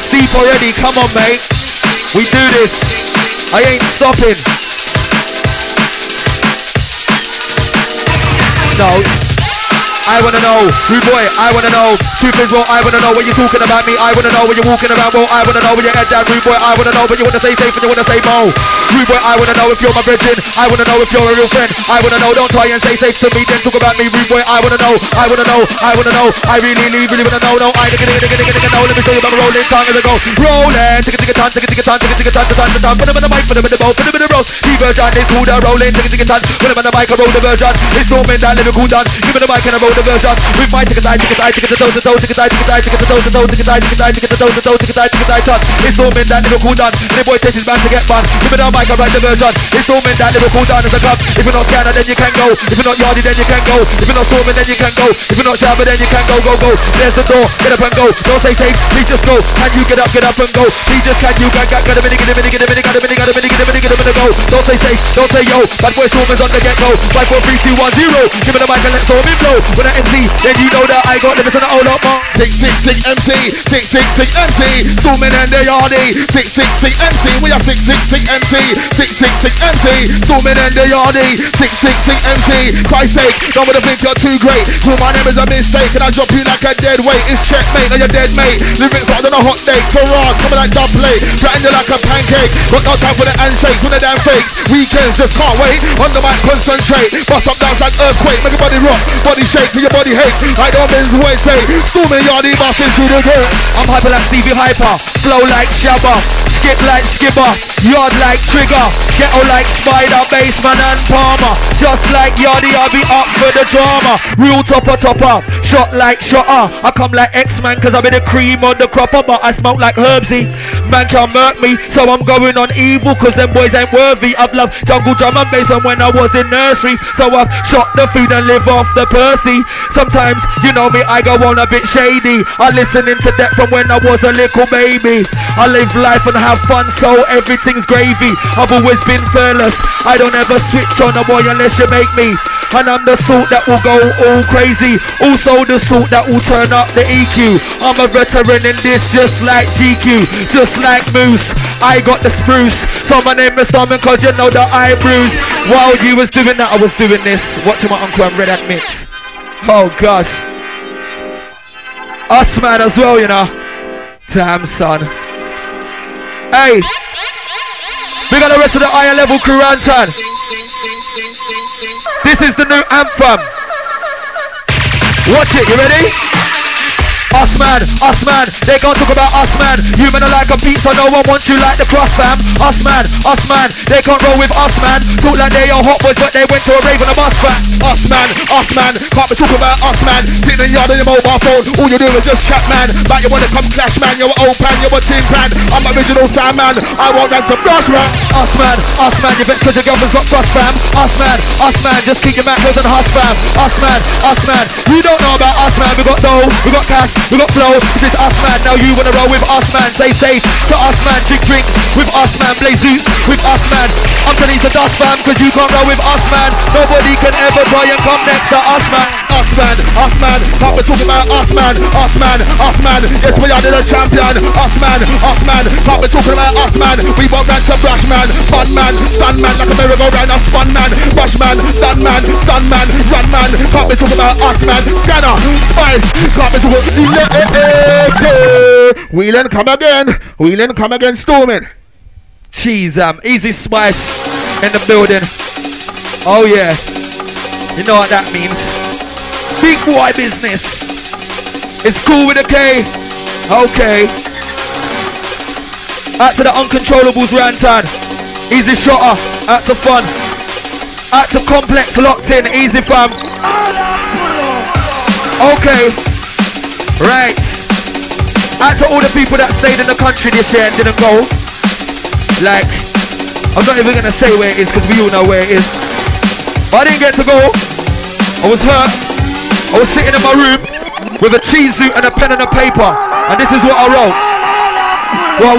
deep already. Come on, mate. We do this. I ain't stopping. No. I wanna know, rude boy, I wanna know. Truth is, well, I wanna know when you're talking about me. I wanna know when you're walking around, well, I wanna know when you're head down. Rude boy, I wanna know when you wanna say safe and you wanna say mo. Rude boy, I wanna know if you're my virgin. I wanna know if you're a real friend. I wanna know, don't try and say safe to me, then talk about me. Rude boy, I wanna know, I wanna know, I wanna know. I really wanna know, no, I nigga, no. Let me show you about rolling tongue as I go. Rolling, ticka-ticka-ton, ticka-ticka-ton, ticka-ticka-ton. Put them in the mic, put them in the bowl, put them in the roast. The version is called a rolling, ticka-ticka-ton. Put them in the mic, I roll the version. It's all meant that lyrical done. Give me the mic and I roll the version. With my ticka-tie, ticka-tie, ticka-toe, ticka-toe, ticka-tie, ticka-tie, ticka-toe, ticka-toe, ticka-tie, ticka-tie, ticka-toe, ticka-toe, ticka-tie, ticka-tie, touch. It's all meant that lyrical done. The boy takes his man to get fun. Give me the mic, I write the version. It's all meant that lyrical done as I come. If you're not scanner, then you can go. If you're not yardy, then you can go. If you're not storming, then you can go. If you're not shabba, then you can go, go, go. There's the door, get up and go. Don't say safe, please just go. Can you get up and go? Please just can you get a minute, get a minute, get a minute, get a minute, get a minute, get a minute, get a minute, go. Don't say safe, don't say yo. Bad boy stormers on the get go. 5, 4, 3, 2, 1, 0. Give me the mic and let storm it blow. When I MC, then you know that I got limits on the old up mark. 666 MC, 666 MC. Storming and they yardy. 666 MC, we are 666 MC, 666 MC. Storming and they yardy. 666 MC. Christ's sake, don't wanna think you're too great. Well, my name is a mistake and I drop you like a dead weight. It's checkmate, now you're dead mate. Lyrics hot than a hot date. Ferrari coming like dub plate. Flatten you like a pancake. Got no time for the handshakes, when the damn fakes. Weekends just can't wait. On the mic concentrate. Bust up dance like earthquake. Make your body rock, body shake till your body hate. Like the men's way say. Storming yardy busting through the gate. I'm hyper like Stevie Hyper. Flow like Shabba. Skip like Skipper. Yard like Trigger. Ghetto like Spider. Bassman and Palmer. Just like Yardy, I'll be up for the drama. Real topper. Shot like Shotter. I come like X-Man cause I be the cream on the cropper. But I smoke like Herbsy. Man can't murk me, so I'm going on evil cause them boys ain't worthy. I've loved jungle drum and bass and when I was in nursery. So I've shot the food and live off the Percy. Sometimes, you know me, I go on a bit shady. I listen into that from when I was a little baby. I live life and have fun, so everything's gravy. I've always been fearless. I don't ever switch on a boy unless you make me. And I'm the sort that will go all crazy. Also the sort that will turn up the EQ. I'm a veteran in this just like GQ. Just like Moose, I got the spruce. So my name is Stormin cause you know that I bruise. While you was doing that, I was doing this. Watching my uncle and Red Hat mix. Oh gosh. Us man as well, you know. Damn son. Hey, we got the rest of the higher level crew around town. This is the new anthem. Watch it, you ready? Us man, they gon' talk about us man. You men are like a pizza, no one wants you like the crust fam. Us man, they can't roll with us man. Talk like they are hot boys but they went to a rave on a bus fam. Us man, can't be talking about us man. Sit in the yard on your mobile phone, all you do is just chat man. But you wanna come clash man, you're an old pan, you're a tin pan. I'm original sound man, I want them to brush man. Us man, you bet cause your girlfriend's got crust fam. Us man, just keep your macros and hush fam. Us man, you don't know about us man. We got dough, we got cash, we got flow, this is us man. Now you wanna roll with us man. Say safe to us man. Drink drinks with us man. Play Zeus with us man. I'm telling you to dust fam cause you can't roll with us man. Nobody can ever try and come next to us man. Us man, can't be talking about us man. Us man, yes we are the champion. Us man, can't be talking about us man. We walk down to brush man. Fun man, stun man, like a merry-go-round. A spun man, brush man, stun man, run man. Can't be talking about us man. Scanner, Spice, can't be talking. Wheelin' come again, storming. Jeez, Easy Spice in the building. Oh yeah, you know what that means. Big boy business. It's cool with a K. Okay. Out to the uncontrollables Rantan. Easy Shotter. Out to Fun. Out to Complex locked in. Easy fam. Okay. Right. Out to all the people that stayed in the country this year and didn't go. Like, I'm not even gonna say where it is because we all know where it is. But I didn't get to go. I was hurt. I was sitting in my room with a cheese suit and a pen and a paper. And this is what I wrote. Well,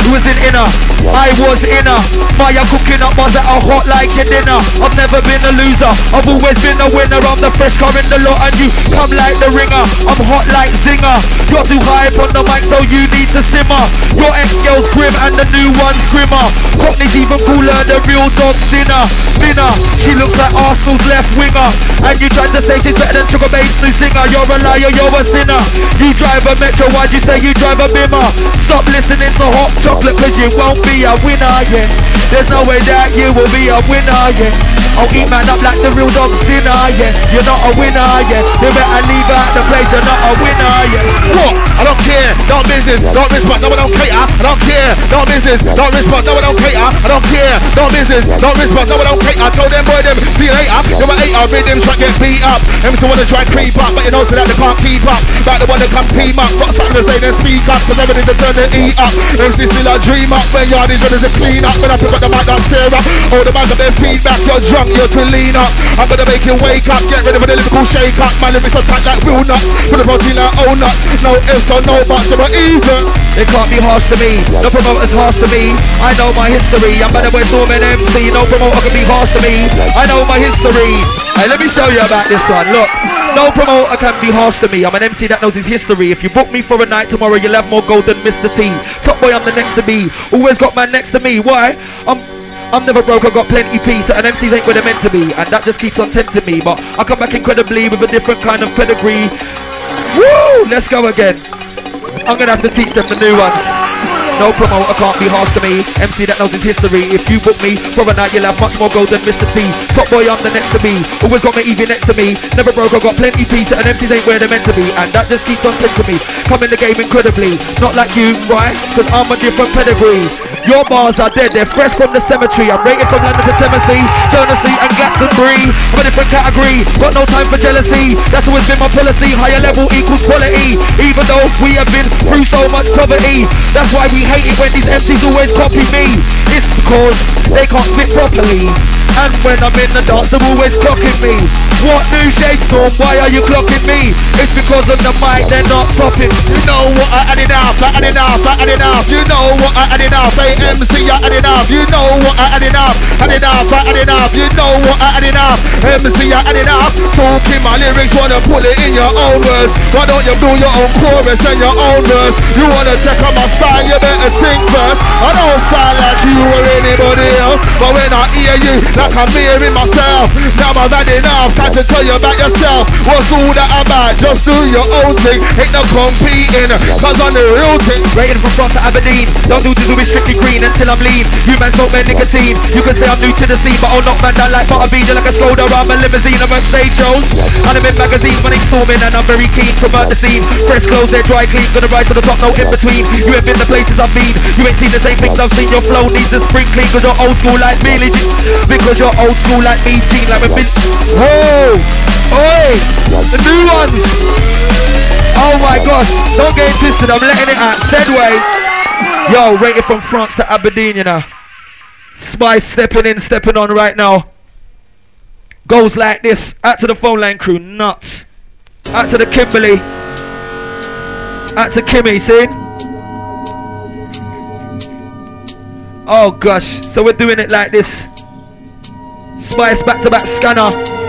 who was in inner. I was inner. Maya cooking up bars that are hot like your dinner. I've never been a loser, I've always been a winner. I'm the fresh car in the lot and you come like the ringer. I'm hot like Zinger. You're too high up on the mic so you need to simmer. Your ex-girl's grim and the new one's grimmer. Cockney's even cooler, the real dog dinner. Binner, she looks like Arsenal's left winger. And you tried to say she's better than Sugar Bass new singer. You're a liar, you're a sinner. You drive a Metro, why'd you say you drive a Bimmer? Stop listening to hot chocolate cause you won't be a winner, yeah. There's no way that you will be a winner, yeah. I'll eat man up like the real dog's dinner, yeah. You're not a winner, yeah. You better leave out the place, you're not a winner, yeah. What? I don't care, don't business, don't respond, no one don't cater. I don't care, don't business, don't respond, no one don't cater. I don't care, don't business, don't respond, no one don't cater. Tell them boy them, see you later. You're a hater, made them try get beat up. Them still wanna try and creep up, but you know so that they can't keep up. About the one that come team up, got something to say then speak up. Cause everything to turn the eat up. MC still a dream up, when y'all these brothers are clean up. When I pick up the mic, I'm stare up. All the man got their feedback, you're drunk, you're to lean up. I'm gonna make you wake up, get ready for the lyrical shake up. My lyrics are tight like real nuts, put the protein like old nuts. No ifs or no buts, you're even. They can't be harsh to me, no promoter's harsh to me. I know my history, I'm better with Storm and MC. No promoter can be harsh to me, I know my history. Hey, let me show you about this one, look. No promoter can be harsh to me, I'm an MC that knows his history. If you book me for a night tomorrow, you'll have more gold than Mr. T. Top boy, I'm the next to me, always got man next to me. Why? I'm never broke, I've got plenty peace, and MCs ain't where they're meant to be, and that just keeps on tempting me. But I come back incredibly with a different kind of pedigree. Woo! Let's go again. I'm gonna have to teach them the new ones. No promoter can't be harsh to me, MC that knows his history. If you book me for a night, you'll have much more gold than Mr. T. Top boy, I'm the next to me, always got my Evie next to me. Never broke, I've got plenty peace, and MCs ain't where they're meant to be, and that just keeps on tempting me. Come in the game incredibly, not like you, right? Cause I'm a different pedigree. Your bars are dead, they're fresh from the cemetery. I'm rated from London to Tennessee, Jersey and Glastonbury. I'm a different category, got no time for jealousy. That's always been my policy, higher level equals quality. Even though we have been through so much poverty, that's why we hate it when these MCs always copy me. It's because they can't spit properly, and when I'm in the dance they're always clocking me. What new shade Storm, why are you clocking me? It's because of the mic, they're not stopping. You know what I added off, I added off, I added off. You know what I added off, hey MC I added off. You know what I added off, added off, I added off. You know what I added off, MC I added off. Talking my lyrics, wanna put it in your own words. Why don't you do your own chorus and your own verse? You wanna check out my style, you better think first. I don't sound like you or anybody else, but when I hear you, like I'm hearing myself. Now I've had enough, time to tell you about yourself. What's all that about? Just do your own thing, ain't no competing, cause I'm the real thing. Rated from France to Aberdeen, don't do with strictly green until I'm lean. You man smoke man nicotine, you can say I'm new to the scene, but I'll knock man down like butterbean. You're like a Skoda, I'm a limousine, I'm on stage shows, and I'm in magazines when it's storming, and I'm very keen to murder the scene. Fresh clothes, they're dry clean, gonna rise to the top, no in between. You ain't been the places I've been, you ain't seen the same things I've seen. Your flow needs a spring clean, cause you're old school like me, because you're old school like me, Gene, like we've been. Whoa! Oi! The new ones! Oh my gosh, don't get twisted, I'm letting it out. Sedway! Yo, rated from France to Aberdeen, you know. Spice stepping in, stepping on right now. Goes like this. Out to the phone line crew, nuts. Out to the Kimberly. Out to Kimmy, see? Oh gosh, so we're doing it like this. Spice back to back scanner.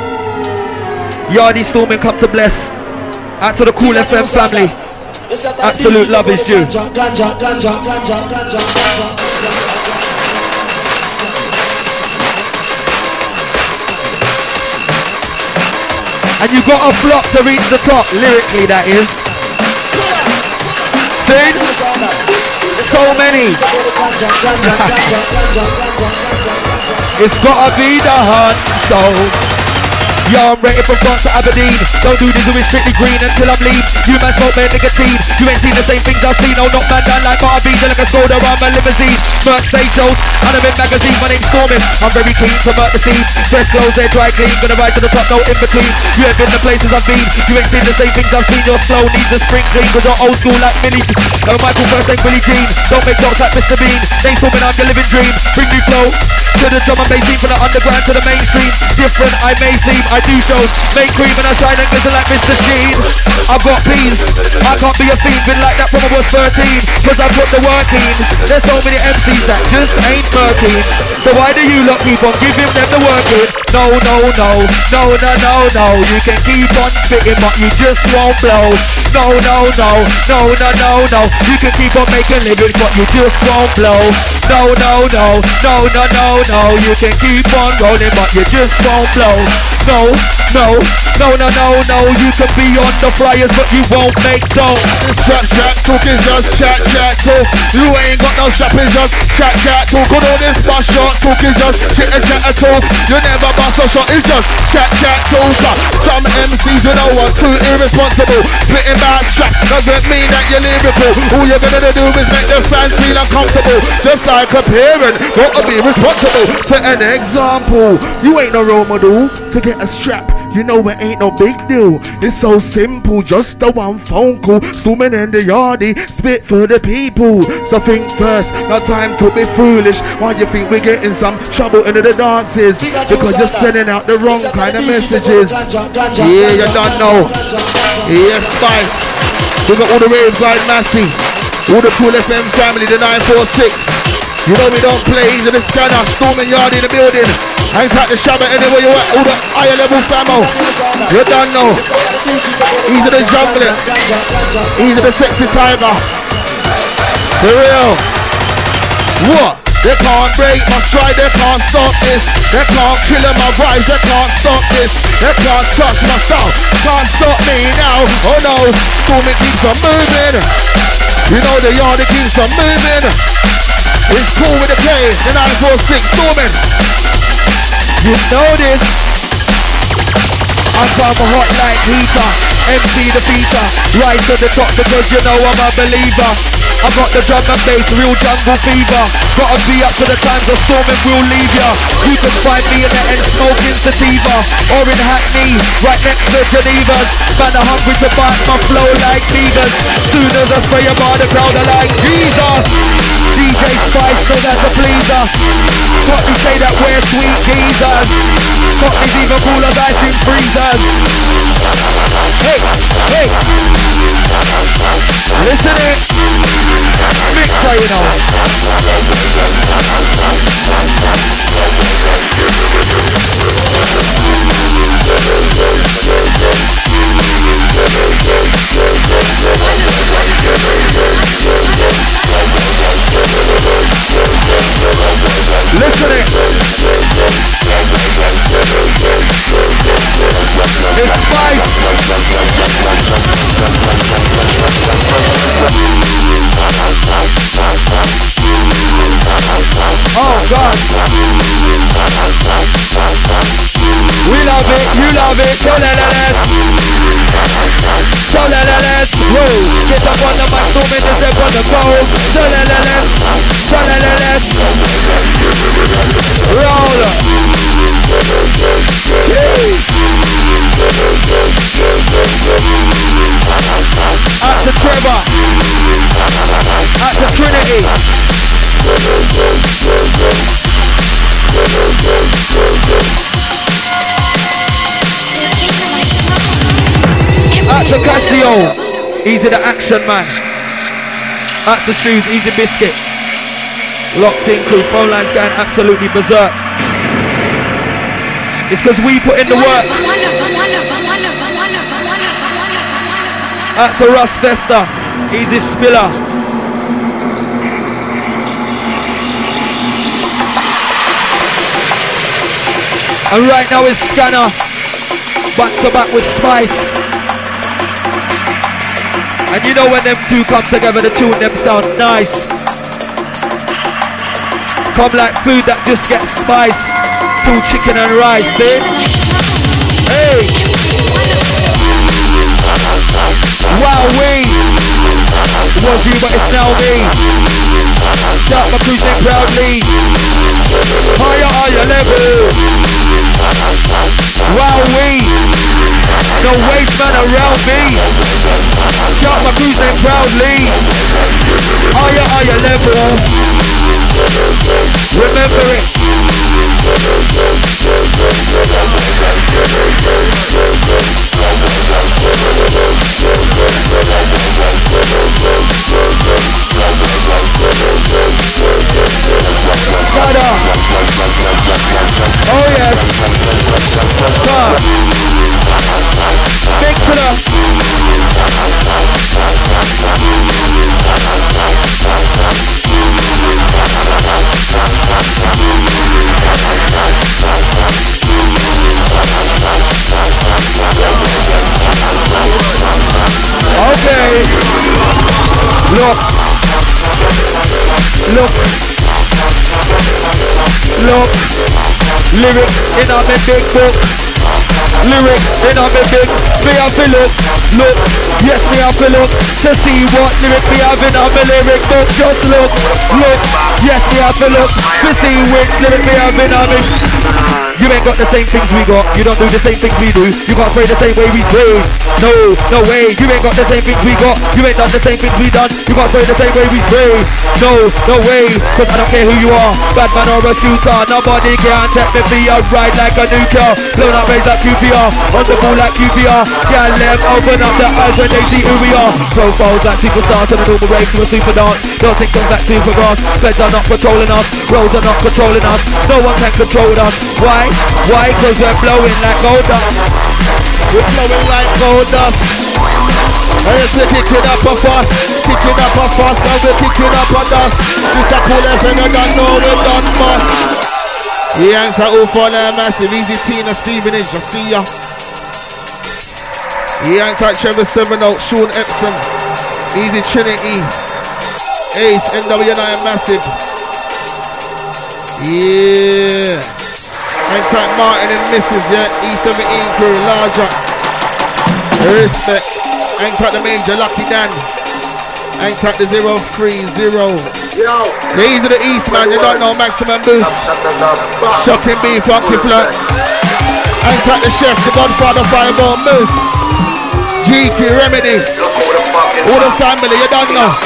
Yardy Storming come to bless. Out to the Cool FM family. Absolute love is due. And you got a flop to reach the top, lyrically that is. See? So many. It's gotta be the hunt, so. Yo, I'm rated from France to Aberdeen. Don't do this with strictly green until I'm lean. You man smoke man nicotine. You ain't seen the same things I've seen. Oh, knock man down like butterbean. You're like a Skoda, I'm a limousine. Merch stage shows, and I'm in magazines. My name's Storming, I'm very keen to murk the scene. Fresh clothes, they're dry clean. Gonna rise to the top, no in between. You ain't been the places I've been. You ain't seen the same things I've seen. Your flow needs a spring clean, cause you're old school like Millie. Michael first ain't Billie Jean. Don't make jokes like Mr. Bean. Name's Storming, I'm your living dream. Bring me flow to the drum and bass scene, from the underground to the mainstream. Different I may seem, I do shows, make cream and I shine and glisten like Mr. Sheen. I've got peas, I can't be a fiend, been like that from I was 13, cause I put the work in. There's so many MCs that just ain't working. So why do you lot keep on giving them the work in? No, no, no, no, no, no, no. You can keep on spitting but you just won't blow. No, no, no, no, no, no, no. You can keep on making lyrics but you just won't blow. No, no, no, no, no, no, no. You can keep on rolling but you just won't blow. No, no, no, no, no, no. You can be on the flyers but you won't make dough. Chat, chat, talk is just chat, chat, talk. You ain't got no strap, it's just chat, chat, talk. On all this bus shot, talk is just chit and chat and talk. You never bust a shot, it's just chat, chat, talk. Some MCs you know are too irresponsible. Splitting back strap doesn't mean that you're lyrical. All you're gonna do is make the fans feel uncomfortable. Just like a parent, gotta be responsible. Set an example. You ain't no role model to get a strap. You know it ain't no big deal. It's so simple, just the one phone call. Storming in the yardie, spit for the people. So think first, no time to be foolish. Why you think we're getting some trouble into the dances? Because you're sending out the wrong kind of messages. Yeah, you don't know. Yeah, Spice. We got all the raves like Massey. All the Cool FM family, the 946. You know we don't play, he's in the scanner. Storming yard in the building. I ain't at the shabba anywhere you at, all the higher level famo. You don't know. He's in the jungle. He's in the sexy tiger. For real. What? They can't break my stride, they can't stop this. They can't kill my vibes, they can't stop this. They can't touch my sound, can't stop me now. Oh no, Storming keeps on moving. You know the yard, it keeps on moving. It's cool with the K, the 946 Storming. You know this. I'm from a hot like heater, MC the beater, rise to the top because you know I'm a believer. I got the drum and bass, real jungle fever. Gotta be up to the times of Storming will leave ya. You can find me in the end smoking sativa, or in Hackney, right next to Geneva's. Man are hungry to bite my flow like beavers. Soon as I spray about the crowd are like Jesus. DJ Spice, know that's a pleaser. Got me say that we're sweet geezers. Got me even cool as ice in freezers. Hey, hey. Listen it. Mixer, you know. Listen it. It's Spice. Oh God. We love it, you love it, so let's roll. Get up on the mic, 2 minutes up on the go. So let's roll. Out to Trevor. Out to Trinity. Out to Casio, Easy the action man. Out to Shoes, Easy Biscuit. Locked in crew, phone lines going absolutely berserk. It's because we put in the work. Out to Russ Fester, Easy Spiller. And right now is Scanner, back to back with Spice. And you know when them two come together, the two of them sound nice. Come like food that just gets spiced. 2 chicken and rice, bitch. Hey! Wowee! It was you, but it's now me. Shout my cruising proudly. Higher level. Wowee! No waste man around me. Shout my cruising proudly. Higher level. Remember it. Oh yes. Big killer. Okay. Look. Lyric in on me big book. Lyric in on me big. Me have to look. Yes, me have to look to see what lyric me have in on me lyric book. Just look. Yes, me have to look to see which lyric me have in on me. You ain't got the same things we got. You don't do the same things we do. You can't pray the same way we pray. No way. You ain't got the same things we got. You ain't done the same things we done. You can't pray the same way we pray. No way. Cause I don't care who you are, bad man or a shooter. Nobody can take me for you ride like a nuclear. Blown up raised like QPR, on the ball like QPR. Can't let open up the eyes when they see who we are. Profiles like superstars and a normal rave to a super dance. Don't think things like supergrass. Feds are not patrolling us. Roads are not controlling us. No one can control us. Why? Cause we're blowing like gold dust. We're blowing like gold dust. And it's kicking up a fuss. Kicking up a fuss. And we're kicking up a dust. Mr. Cool FM, you don't know we're done bust. Yanks are all for their massive. Easy Tina Stevenage, I see ya. Yanks like Trevor 7 Oak, Sean Epsom. Easy Trinity. Ace, NW9 massive. Yeah. Yanks like Martin and Mrs. Yeah. E17 crew, larger. Respect. Yanks like the Major, Lucky Dan. Yanks like the 030. Yo. These are the East, man. You don't know Maximum Boost. Shocking beef, funky flat. Yanks like the Chef, the Godfather, Fireball Moose. GQ Remedy. All the family, you don't know.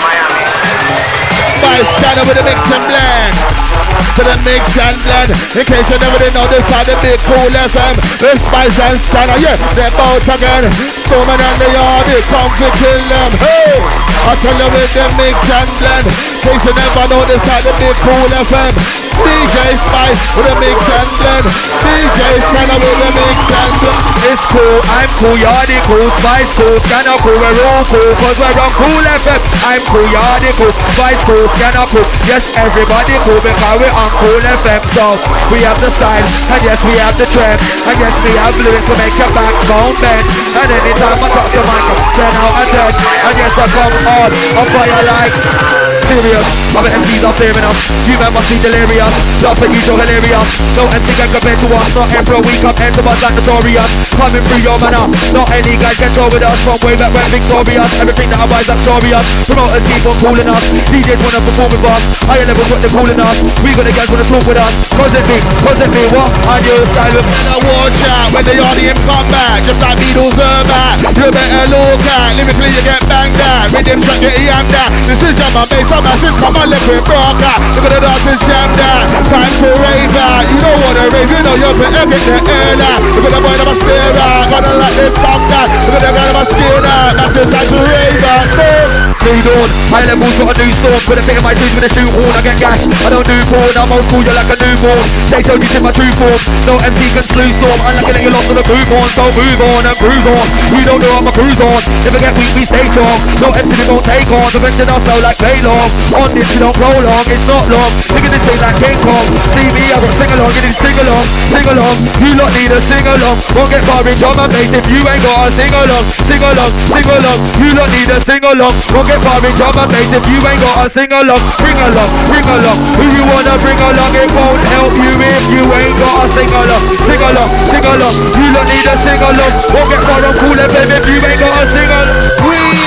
Spice Scanner with the mix and blend. To the mix and blend. In case you never did know, this are the big cool FM. The Spice and Scanner, yeah, they're both again. Storming and the yard, they come to kill them. Hey, I tell you with the mix and blend. In case you never know, this are the big cool FM. DJ Spice with the mix and blend. DJ Scanner with the mix and blend. It's cool, I'm cool, Yardy cool, Spice cool, Scanner cool, we're all cool, cause we're on Cool FM. I'm cool, Yardy cool, Spice cool, Scanner cool. Yes, everybody cool because we're on Cool FM. So we have the style, and yes, we have the trend, and yes, we have lyrics to make your backbone bend. And anytime I drop the mic, 10 out of 10. And yes, I come on fire like serious. Other MCs are fearing us. You men must be delirious. Just like you so hilarious. No MC can compare to us. Not every week I'm end of us like notorious. Coming through your manner. Not any guy can go with us. From way back when victorious. Everything that I buy is victorious. Promoters keep on calling us. DJs wanna perform with us. Higher levels what they're calling us. We got the guys wanna talk with us. Cause it be what? And your style with the watch out. When the audience come back. Just like Beatles are back. You better look at. Lyrically you get banged out. Rhythm track get yammed out. This is jam and bass. I'm massive. Come on, let me rock out. Look at the dancers jammed out. Time to rave out. You don't wanna rave. You know you're better get the air out. Look at the boy that must stare out. Gonna let this song down. Look at the guy that must steer out. Massive time to rave out. Mood on. High levels got a new storm. Put a bit of my dudes with a shoe horn. I get gash. I don't do porn. I'm old school. You're like a newborn. They told you to my true form. No MC can slew storm. I'm looking at you lost on the move on. So move on and cruise on. You don't know I'm a cruise on. Never get weak, we stay strong. No MC we gon' take on. The rest of us flow like Paylong. On this we don't roll long. It's not long. Thinking this thing like King Kong. See me, I got sing along. You need to sing along. Sing along. You lot need a sing along. Won't get far in drum and bass if you ain't got a sing along. Sing along. Sing along. You lot need a sing along. Won't get far in drum and bass if you ain't got a sing along. Bring along. Bring along. Who you wanna bring along? It won't help you if you ain't got a sing along. Sing along. Sing along. You lot need a sing along. Won't get far on Cool FM if you ain't got a sing along. We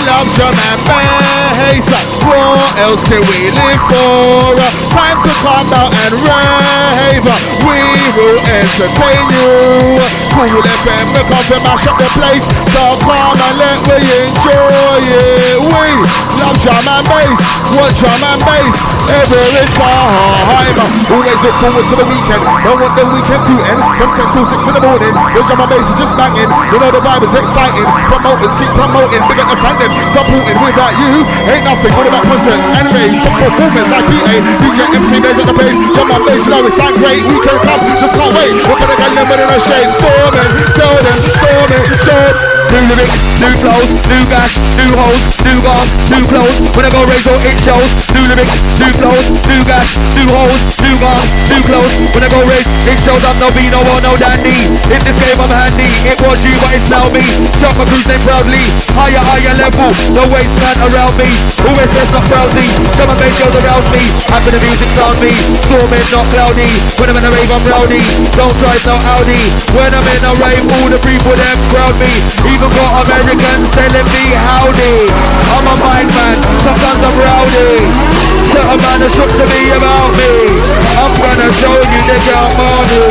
love drum and bass. What else can we live for? Time to come out and rave. We will entertain you. Cool FM, we come to mash up the place. So come and let me enjoy it. We love drum and bass. What drum and bass? Every time. Always look forward to the weekend. Don't want the weekend to end. From 10 till 6 in the morning. The drum and bass is just banging. You know the vibe is exciting. Promoters keep promoting. Big up the fandom. Supporting. Without you, ain't nothing. What about concerts and raves? Top performance like BA. DJ MC days at the place. Drum and bass, you know it's like great. Weekend come, just can't wait. Look at the gang, them in a shade. Storming, storming. New lyrics, new flows, new gas, new hoes, new gas, new clothes. When I go razor, it shows. New lyrics, new flows, new gas, new hoes, new gas, new clothes. When I go race, it shows I'm no Vino or no dandy. In this game I'm handy. It was you, but it's now me. Jump my cruising proudly. Higher level. No wasteland around me. Always says not frowsy. Some of my girls around me. After the music sound me. Storming, not cloudy. When I'm in a rave, I'm rowdy. Don't drive no Audi. When I'm in a rave, all the people them crowd me. Even got Americans telling me howdy. I'm a mind man, sometimes I'm rowdy. Certain man has talked to me about me. I'm gonna show you they got money.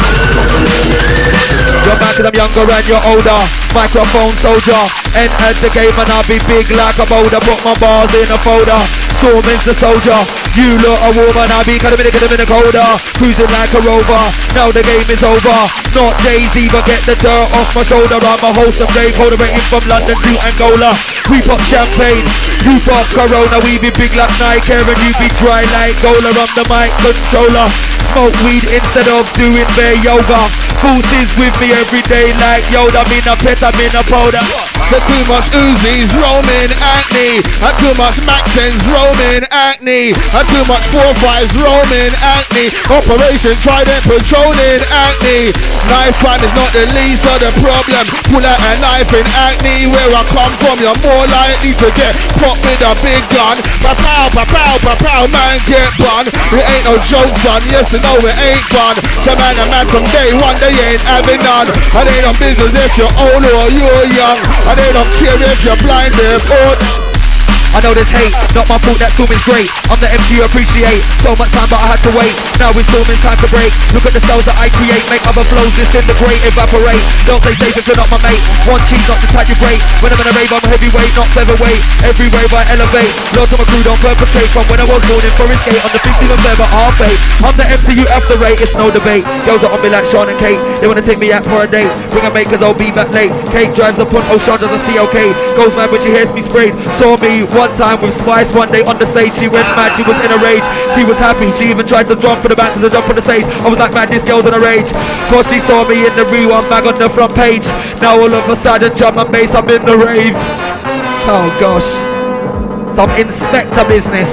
You're back cause I'm younger and you're older. Microphone soldier. Entered the game and I'll be big like a boulder. Put my bars in a folder. Storming's the soldier. You look a woman, I'll be kind of minute colder. Cruising like a rover. Now the game is over. Not Jay-Z, but get the dirt off my shoulder. I'm a wholesome grave holder, rating from London to Angola. We pop champagne, you pop Corona. We be big like Nike and you be dry like Gola. I'm the mic controller. Smoke weed instead of doing bare yoga. Forces with me every day like Yoda. I'm in a pet, I'm in a powder. But too much Uzis, roaming acne. And too much Maxens, roaming acne. And too much 4-5s, roaming acne. Operation Trident, patrolling acne. Knife crime is not the least of the problem. Pull out a knife in acne. Where I come from, you're more likely to get popped with a big gun. Pa-pow, pa-pow, pa-pow, man get bun. It ain't no joke, son, yes and no, it ain't fun. The man from day one, they ain't having none. And they don't business if you're old or you're young. And they don't care if you're blind, they're old. I know there's hate, not my fault that storming's great. I'm the MC you appreciate, so much time but I had to wait. Now it's storming time to break. Look at the styles that I create, make other flows disintegrate, evaporate. Don't play safe if you're not my mate. One cheese not to touch your break. When I'm in a rave I'm a heavyweight, not featherweight. Every wave I elevate. Lots of my crew don't perpetrate. From when I was born in Forest Gate on the 15th of November, half 8. I'm the MC you have to rate, it's no debate. Girls are on me like Sean and Kate. They wanna take me out for a date. Bring a mate cause I'll be back late. Kate drives up on Ocean, doesn't see okay. Goes mad when she hears me sprayed. Saw me one time with Spice one day on the stage. She went mad, she was in a rage. She was happy, she even tried to jump for the back to the jump on the stage. I was like, man, this girl's in a rage. Cause she saw me in the rewind mag on the front page. Now all of a sudden drum and bass, I'm in the rave. Oh gosh, some inspector business.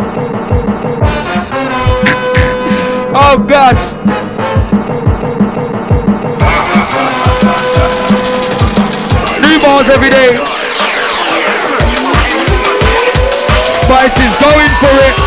Oh gosh. New bars every day. Spice is going for it.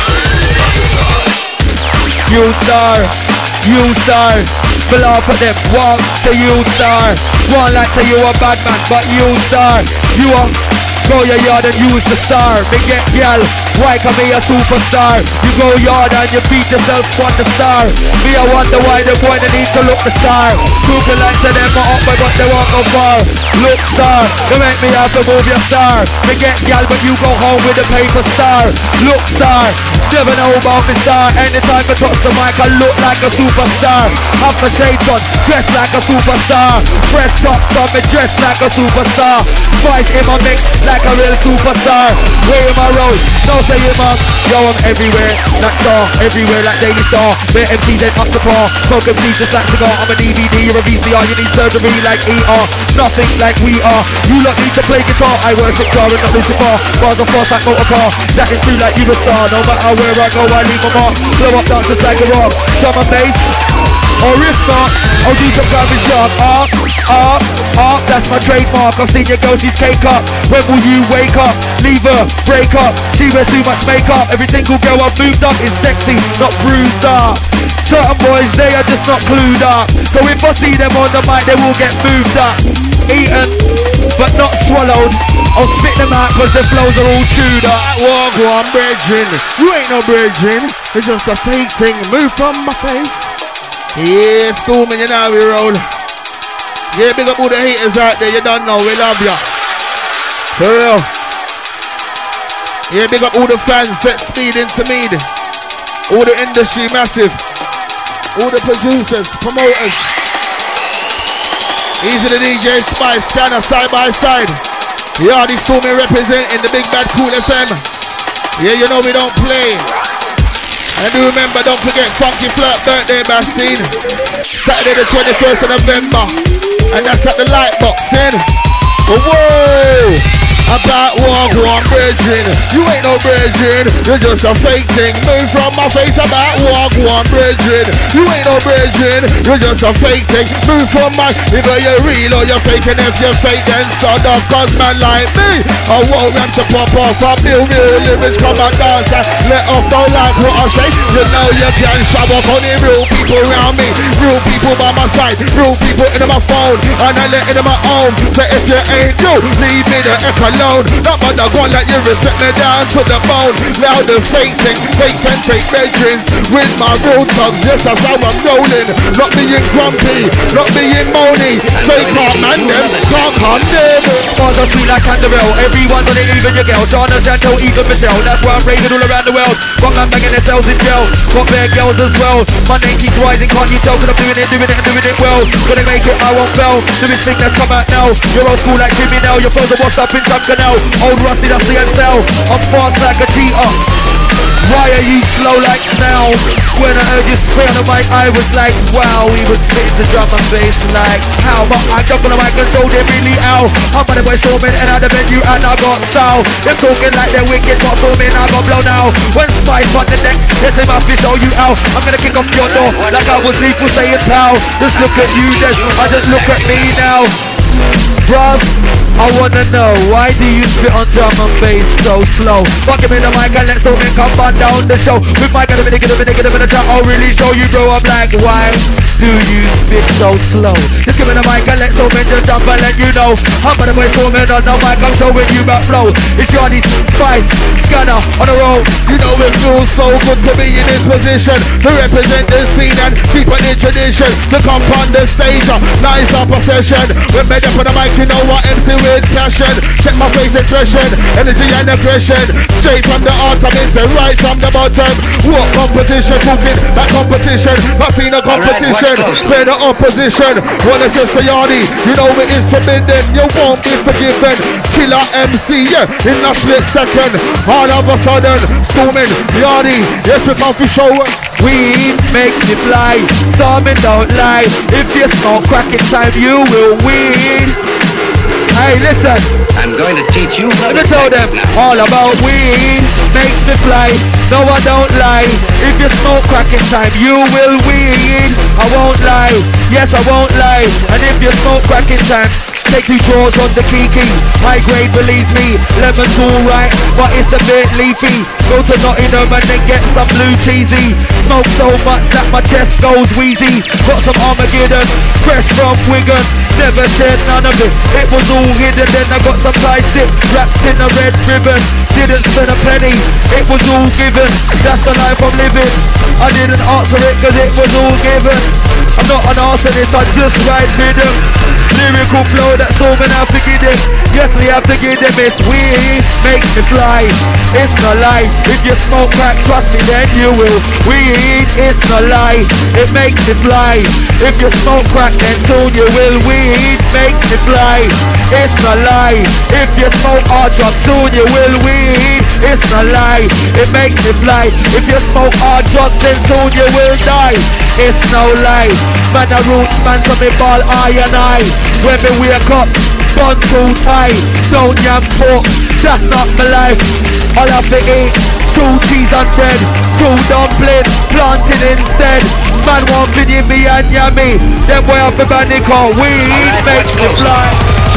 You star, fill off of them. Walk to you star. One like say you a bad man, but you star. You are go your yard and use the star. Me get y'all, why come me a superstar? You go yard and you beat yourself on the star. Me I wonder why the boy they need to look the star. Super like to them up but they won't go far. Look star, you make me have to move your star. Me get y'all but you go home with a paper star. Look star, never know about me star. Anytime I touch the mic I look like a superstar. Have my shades on, dress like a superstar. Press top on me, dress like a superstar. Spice in my mix like a real superstar. Way in my road, no say you must. Yo, I'm everywhere, like star, everywhere like Daily Star. Bare MCs then up the par, smoking please just like cigar. I'm a DVD, you're a VCR, you need surgery like ER. Nothing like we are, you lot need to play guitar. I worship Jar and not Lucifer. Bars of force like motor car, that is true like you a star. No matter where I go I leave a mark. Blow up dancers like a rock, drum and bass. Or if not, I'll do some garbage job. That's my trademark. I've seen your girl, she's cake up. When will you wake up? Leave her, break up. She wears too much makeup. Every single girl I've moved up is sexy, not bruised up. Certain boys, they are just not clued up. So if I see them on the mic, they will get moved up. eaten, but not swallowed. I'll spit them out cause the flows are all chewed up. Walk one bridging. You ain't no bridging. It's just a fake thing. Move from my face. Yeah, Stormin', you know we roll. Yeah, big up all the haters out there. You don't know, we love ya. For real. Yeah, big up all the fans. Set speed into me. All the industry massive. All the producers, promoters. Easy the DJ Spice, stand up side by side. Yeah, these Stormin' representing the big bad Cool FM. Yeah, you know we don't play. And do remember, don't forget Funky Flirt birthday bash scene. Saturday the 21st of November. And that's at the Lightbox, then. Whoa! About walk one bridging. You ain't no bridging. You're just a fake thing. Move from my face. About walk one bridging. You ain't no bridging. You're just a fake thing. Move from my. Either you're real or you're fake. And if you're fake, then start off. Cause man like me, I want them to pop off. I'm real lyrics come and dance and let off. Don't like what I say. You know you can shove up on the real people around me. Real people by my side. Real people in my phone. And I let in my own. So if you ain't you, leave me the echo. Not but I go like you respect me down to the bone. Now the fake thing, fake and fake bedrooms. With my real thugs, yes that's how I'm rolling. Not being grumpy, not being moany. Fake heart man, them can't come there. Father feel like Canderell, everyone on it, even your girl. Donna Janto, even Michelle. That's why I'm raving all around the world. Got man banging themselves in jail. Got bare girls as well. My name keeps rising, can't you tell? Cause I'm doing it and doing it well. Gonna make it, I won't fail. Do this thing that's come out now. You're old school like Jimmy now. Your phones are washed up in some canal. Old rusty, that's the XL. I'm fast like a cheetah. Why are you slow like now? When I heard you spray on the mic, I was like, wow. He was spitting the drum and bass like, how? But I jump on the mic and told them really how. I'm on the way storming and I defend you and I got style. They're talking like they're wicked, but storming, I got blow now. When Spice on the neck, they say my fish show you out. I'm gonna kick off your door like I was lethal saying pal. Just look at you then, I just look at me now. Bruv, I wanna know, why do you spit on drum and bass so slow? Fuck him in the mic and let's don't come on down the show. With my get a minute, I'll really show you bro. I'm like, why do you spit so slow? Just give me the mic and let's don't just jump and let you know. I'm gonna play storming on the mic, I'm showing you that flow. It's Johnny Spice, Scanner on the road. You know it feels so good to be in this position, to represent the scene and keep on the tradition. To come on the stage, nice up a session. We're made up on the mic, you know what, MC with passion. Check my face expression, energy and aggression. Straight from the heart, I miss it right from the bottom. What competition, talking that competition. Not seen a competition, play the opposition. Wanna just for Yardy, you know it is forbidden. You won't be forgiven. Killer MC, yeah, in a split second. All of a sudden, Stormin', Yardy, yes we come for show. Weed makes me fly, Stormin' don't lie. If you smoke crack in time, you will win. Hey, listen, I'm going to teach you how let me tell them all about weed makes me fly. No, I don't lie. If you smoke crack in time, you will win. I won't lie, yes I won't lie. And if you smoke crack in time, take 2 draws on the kiki. High grade, believe me, lemon's alright, but it's a bit leafy. Go to Nottingham and then get some blue cheesy. Smoke so much that my chest goes wheezy. Got some Armageddon, fresh from Wigan. Never shared none of it, it was all hidden. Then I got some light sip wrapped in a red ribbon. Didn't spend a penny, it was all given. That's the life I'm living. I didn't answer it cause it was all given. I'm not an arsonist, I just write rhythm. Lyrical flow that's all gonna have to give them. Yes, we have to give them. It's weed makes me fly. It's no lie. If you smoke crack, trust me, then you will. Weed, it's no lie. It makes me fly. If you smoke crack, then soon you will. Weed makes me fly. It's no lie. If you smoke hard drugs, soon you will. Weed, it's no lie. It makes me fly. If you smoke hard drugs, then soon you will die. It's no lie. Man, a roots man, so me ball I and I. When me wake up, bun too tight. Don't yam pork, that's not my life. I'll have to eat 2 cheese and bread, 2 dumplings, planting instead. Man want to give me and yummy. Then boy have to ban the car, weed makes me fly.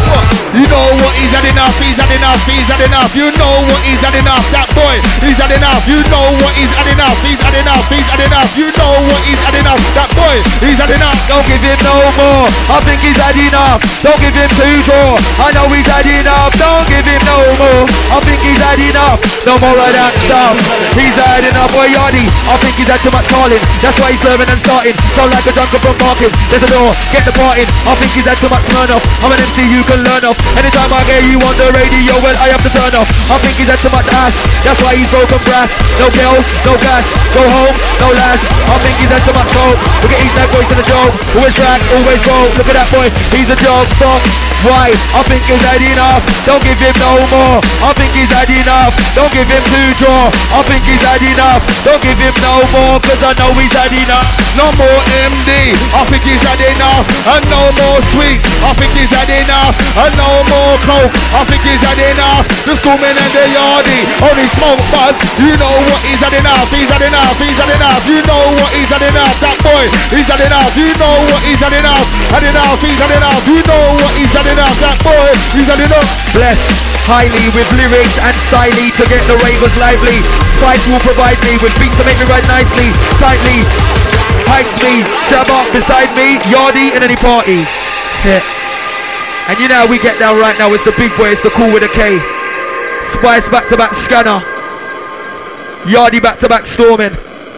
You know what, he's had enough, he's had enough, he's had enough. You know what, he's had enough, that boy, he's had enough. You know what, he's had enough, he's had enough, he's had enough. You know what, he's had enough, that boy, he's had enough. Don't give him no more, I think he's had enough. Don't give him 2 draw, I know he's had enough. Don't give him no more, I think he's had enough. No more of that stuff, he's had enough. Boy Yardy, I think he's had too much calling. That's why he's serving and starting. Sound like a junker from barking. There's a door, get the part in. I think he's had too much turn off. I'm an MC you can learn off. Anytime I get you on the radio, well I have to turn off. I think he's had too much ass, that's why he's broken brass. No girl, no gas, go home, no lash. I think he's had too much coke. Look at his neck voice in the joke. Always drag, always roll. Look at that boy, he's a joke. Stop. Why? I think he's had enough. Don't give him no more. I think he's had enough. Don't give him 2 draw. I think he's had enough. Don't give him no more, cause I know he's had enough. No more MD, I think he's had enough. And no more sweets, I think he's had enough. And no more coke, I think he's had enough. The Stormin and the Yardy, only smoke buzz. You know what, he's had enough, he's had enough, he's had enough. You know what, he's had enough, that boy, he's had enough. You know what, he's had enough, he's had enough. You know what, he's had enough, that boy, he's had enough. Blessed highly with lyrics and styly to get the ravers lively. Spice will provide me with beats to make me ride nicely, tightly. Hikes me, jab up beside me, Yardy in any party. Yeah. And you know how we get down right now, it's the big boy, it's the cool with a K. Spice back to back Scanner. Yardy back to back Stormin.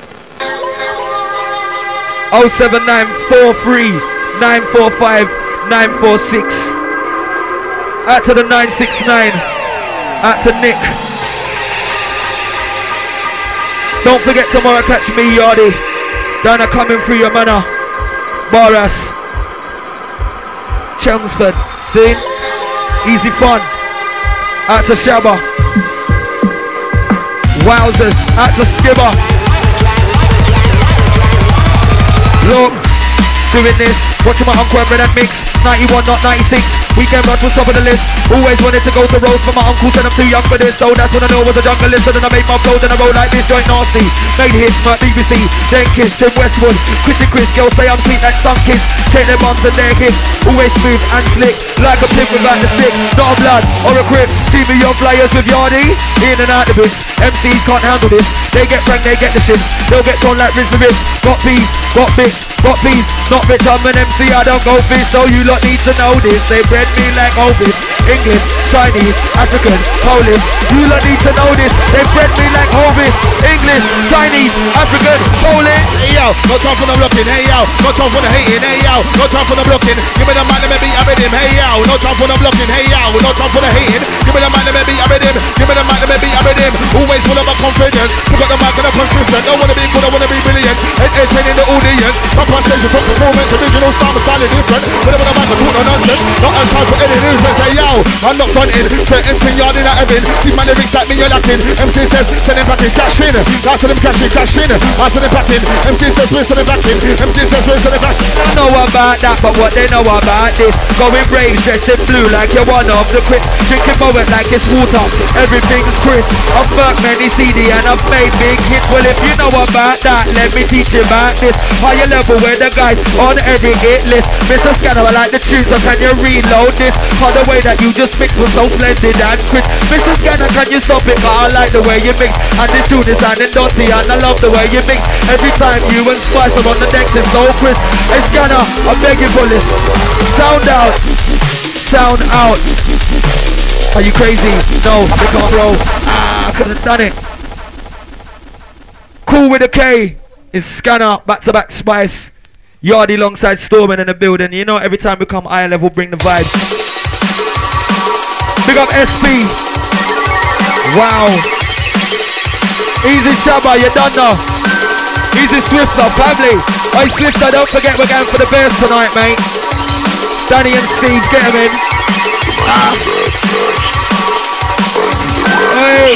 07943 945 946. Out to the 969. Out to Nick. Don't forget tomorrow catch me Yardy. Dana coming through your manor. Barras. Chelmsford. See? Easy fun. Out to Shabba. Wowzers. Out to Skibber. Look. Doing this. Watching my uncle and Brennan mix. 91 not 96. Weekend rush was top of the list. Always wanted to go to roads for my uncle, said I'm too young for this. So that's when I know I was a junglist. And then I made my flows and I roll like this, joint nasty. Made hits, not BBC, Jenkins, Tim Westwood, Chris and Chris. Girls say I'm sweet like some kids. Check their bumps and their hips. Always smooth and slick, like a pimp without the stick. Not a blood or a crip. See me young flyers with Yardy, in and out the bits. MCs can't handle this. They get pranked, they get the shit. They'll get thrown like Riz the Riz. Got peas, got bits. Got peas, not rich, I'm an MC, I don't go fish. So you lot need to know this. They bred me like Ovis. English, Chinese, African, Polish. You lot need to know this. They bred me like Ovis. English, Chinese, African, Polish. Hey yo, no time for the blocking. Hey yo, no time for the hating. Hey yo, no time for the blocking. Give me the man, let me beat, I with him. Hey yo, no time for the blocking. Hey yo, no time for the hating. Give me the man, let me beat, I with him. Give me the man, let me beat, I with him. Always full of my confidence. Look at the mic and I'm consistent. Don't wanna be good, I wanna be brilliant. Entertaining the audience. Up on stage, top performance, original style, style different. Whenever the mic is talk no nonsense. Not as time for any nuisance. Hey yo, I'm not fronting. Certain Yardy that Evan. These man lyrics that mean you're lacking. MC says, send them back in, cash in. That's to them cashing, cash in. That's to them back in. MC says, we're sending back in. MC says, we're sending back in. I know about that, but what they know about this. Going brave, dressed in blue like you're one of the crits. Drinking Moet like it's water. Everything's crisp. I've worked many CD and I've made big hits. Well, if you know about that, let me teach you about this. Higher level where the guys on every hit list. Mr. Scanner, I like the tunes, so can you reload this? How the way that you just mix was so splendid and crisp. Mr. Scanner, can you stop it? But I like the way you mix. And this tune is sounding dirty and I love the way you mix. Every time you and Spice are on the decks, it's so crisp. Hey Scanner, I beg you for this. Sound out. Sound out. Are you crazy? No, they can't roll. I could have done it. Cool with a K is Scanner, back to back Spice. Yardy alongside Stormin in the building. You know every time we come higher level, bring the vibe. Big up SP. Wow. Easy Shabba, you done now. Easy Swifter, family. Hey Swifter, don't forget we're going for the Bears tonight, mate. Danny and Steve, get them in. Hey.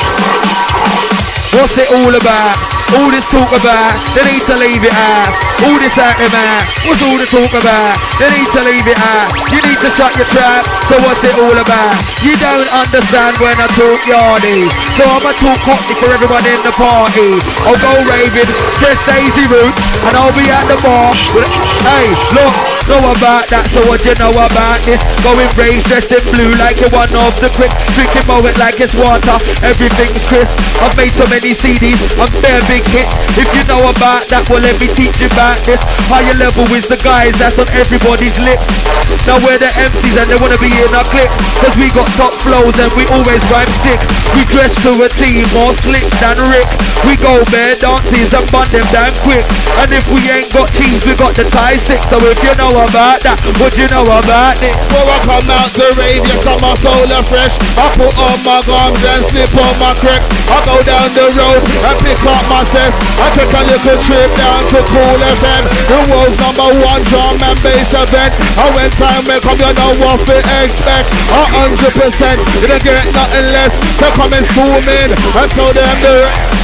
What's it all about? All this talk about, they need to leave it out. All this acting out, what's all the talk about? They need to leave it out. You need to shut your trap, so what's it all about? You don't understand when I talk Yardy, so I'ma talk Cockney for everyone in the party. I'll go raving, dress Daisy Roots, and I'll be at the bar. Hey, look, know about that, so what you know about this? Going raised, dressed in blue like you're one of the quick. Drinking mow it like it's water, everything's crisp. I've made so many CDs, I'm bare big hits. If you know about that, well let me teach you about this. Higher level is the guys that's on everybody's lips. Now we're the MCs and they wanna be in our clip, cause we got top flows and we always rhyme sick. We dress to a T, more slick than Rick. We go bare dances and bun them damn quick. And if we ain't got cheese, we got the Thai stick. So if you know about that, what you know about it? Before I come out the rave, yes, I'm a soul fresh. I put on my gums and slip on my cracks. I go down the road and pick up my sets. I take a little trip down to Cool FM, the world's #1 drum and bass event. And when time may come, you know what to expect. 100%, you don't get nothing less. So come and zoom in and tell them the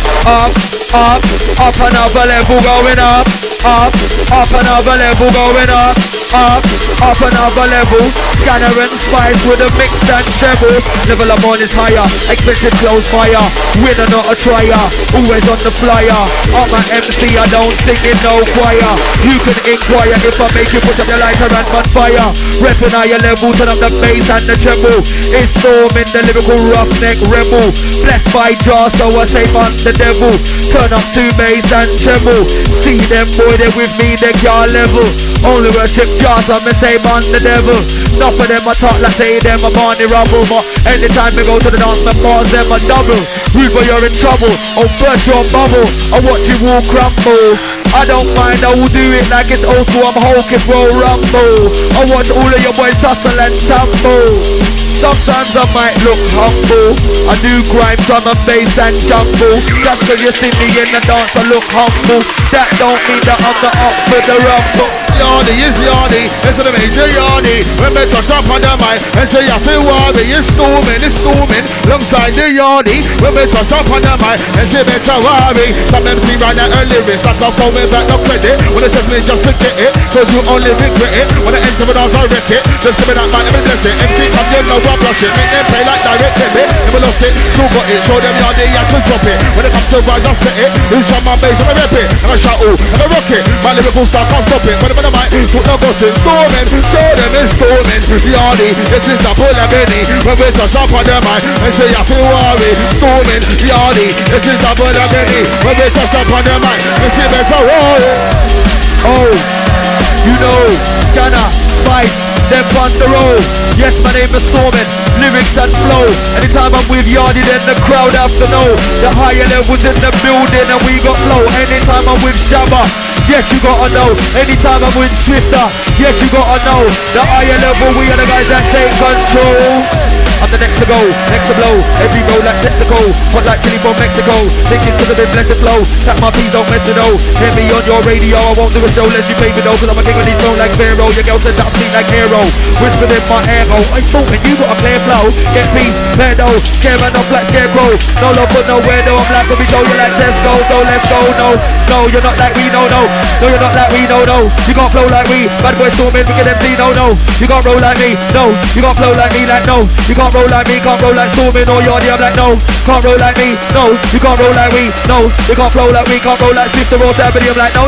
up another level going up another level going up another level. Scanner and Spice with a mix and treble. Level up on is higher, expensive clothes fire. Winner not a trier, always on the flyer. I'm an MC, I don't sing in no choir. You can inquire if I make you put up your lighter and on fire. Repping higher level, turn up the bass and the treble. It's storming the lyrical roughneck rebel. Blessed by Jah, so I say on the devil. Turn up to bass and treble. See them boy, they with me, they can't level. Only worship Jah, so me say on the devil. Enough of them I talk like say them I'm on the rubble. But anytime we go to the dance, my bars them a double. Rude boy, you're in trouble. Oh, burst your bubble. I watch you all crumble. I don't mind, I will do it like it's old school. I'm Hulk if we'll rumble. I watch all of your boys tussle and tumble. Sometimes I might look humble. I do grind, drum and bass and jumble. Just cause you see me in the dance I look humble. That don't mean that I'm not up for the rumble. Yardy is yardy, it's the major yardy. When we touch up on the mic and say I feel worry, it's storming alongside the yardy. When we touch up on the mic and say better worry. Some MC right now early lyrics like I'm going back no credit. When it says me just forget it, cause you only regret it. When I enter the dance I wreck it, just give me that mic, let me bless it. MC come you know I brush it, make them play like direct debit. Never lost it, still got it, show them yardy I can drop it. When it comes to rise I set it, who's drum and bass and I rep it. And I shout ooh, and I rock it, my lyrical style can't stop it. When I'm on the mic, put no gossip, storming, show them it's storming. Yardy, this is the full of Benny. When we touch up on the mic and say I feel worry, storming. Yardy, this is the full of Benny. When we touch up on the mic and say better roll. Oh, you know, Scanner, Spice, them on the road. Yes, my name is Stormin, lyrics and flow. Anytime I'm with Yardy, then the crowd have to know. The higher levels in the building and we got flow. Anytime I'm with Shabba, yes, you gotta know. Anytime I'm with Swifter, yes, you gotta know. The higher level, we are the guys that take control. I'm the next to go, next to blow. Every roll like Mexico, hot like chili from Mexico. Thinking cause I've been blessed to flow. Tap my feet, don't mess it though. Hear me on your radio, I won't do a show unless you pay me though. Cause I'm a king of these phone like Pharaoh. Your girl says that I'm sweet like Hero. Whisper in my ear, oh, I'm talking, you got a clear flow. Get peace, fair though, scare man off like Scarecrow. No love but nowhere though, I'm like, we show you like Tesco. So let's go, no, you're not like we, no, you're not like we, no. You can't flow like we, bad boy storming, we get MC, no. You can't roll like me, no. You can't flow like me, like no. You can't roll like me, can't roll like Stormin or Yardy, I'm like no. Can't roll like me, no. You can't roll like we, no. You can't flow like we, can't roll like Swifter or Sabity, I'm like no.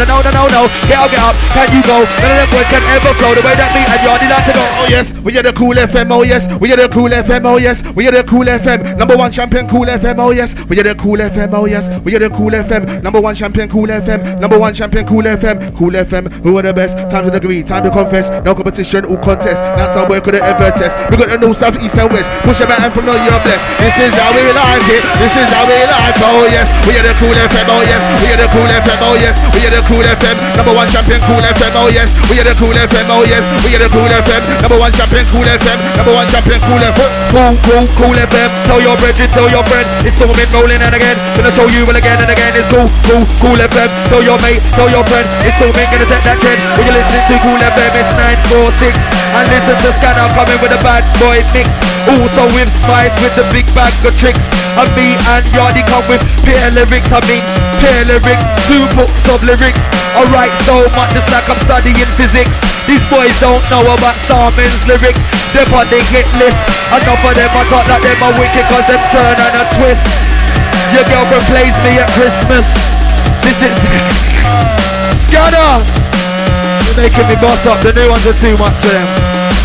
Get up, can you go? None of them boys can ever flow the way that me and Yardy like to go. Oh yes, we are the Cool FM, oh yes. We are the Cool FM, oh yes. We are the Cool FM, #1 champion Cool FM, oh yes. We are the Cool FM, oh yes. We are the Cool FM, #1 champion Cool FM, #1 champion Cool FM. Cool FM, who are the best? Time to agree, time to confess. No competition or contest. Not somewhere could have ever test. We got the north, south, east and west. Push your button from now you're blessed. This is how we like it. This is how we like, oh yes. We are the Cool FM, oh yes. We are the Cool FM, oh yes. We are the Cool FM, #1 champion Cool FM, oh yes. We are the Cool FM, oh yes. We are the Cool FM, #1 champion Cool FM, #1 champion Cool FM. Cool FM. Tell your brethren, tell your friend. It's storming, rolling and again. Gonna show you well again and again. It's cool FM. Tell your mate, tell your friend. It's storming, gonna set that trend. When you listen to Cool FM, it's 946. And listen to Scanner coming with a bad boy mix. Also with Spice with the big bag of tricks. And me and Yardy come with peer lyrics. I mean peer lyrics, 2 books of lyrics. I write so much it's like I'm studying physics. These boys don't know about Starman's lyrics. They're on the hit list. Enough of them I talk like them are wicked cause them turn and a twist. Your girlfriend plays me at Christmas. This is Scanner. You're making me boss up, the new ones are too much for them.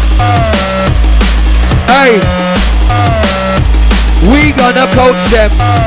Hey, we gonna coach them.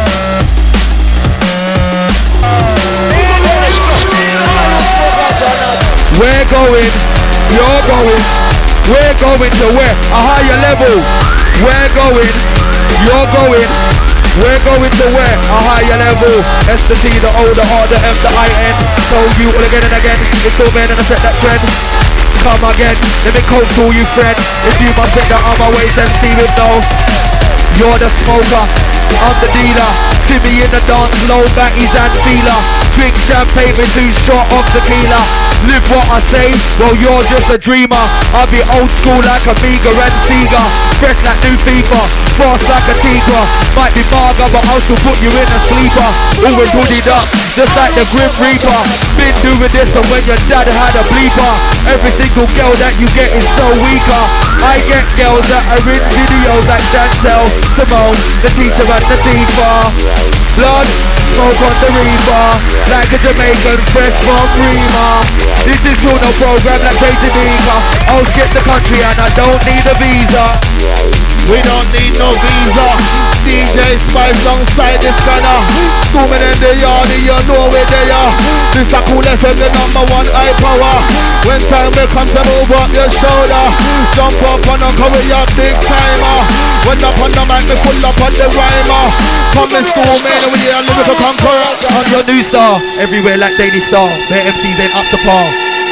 We're going, you're going, we're going to where? A higher level. We're going, you're going, we're going to where? A higher level. S the T, the O, the R, the M, the I-N. Told you all again and again. It's still man and I set that trend. Come again, let me coach all you friend. If you must set that on my waist and see it now. You're the smoker, I'm the dealer. See me in the dance, low baggies and feeler. Drink champagne with 2 shot of tequila. Live what I say, well you're just a dreamer. I'll be old school like Amiga and Sega. Fresh like new FIFA, fast like a tiger. Might be mager but I'll still put you in a sleeper. Always hoodied up, just like the Grim Reaper. Been doing this from when your dad had a bleeper. Every single girl that you get is so weaker. I get girls that are in videos like Chantel, Simone, the teacher and the diva. Blood, smoke on the reaper, like a Jamaican fresh from Rima. This is your no program like Crazy Nika. I'll skip the country and I don't need a visa. We don't need no visa. DJ Spice alongside this gunner. Zooming in the yard, you know where they are. This a cool FM, the #1 high power. When time will come to move up your shoulder, jump up and uncover your big timer. When up on the mic, me pull up on the rhymer. Coming soon, man, we are lyrical conqueror. I'm your new star, everywhere like Daily Star. Their MCs ain't up to par.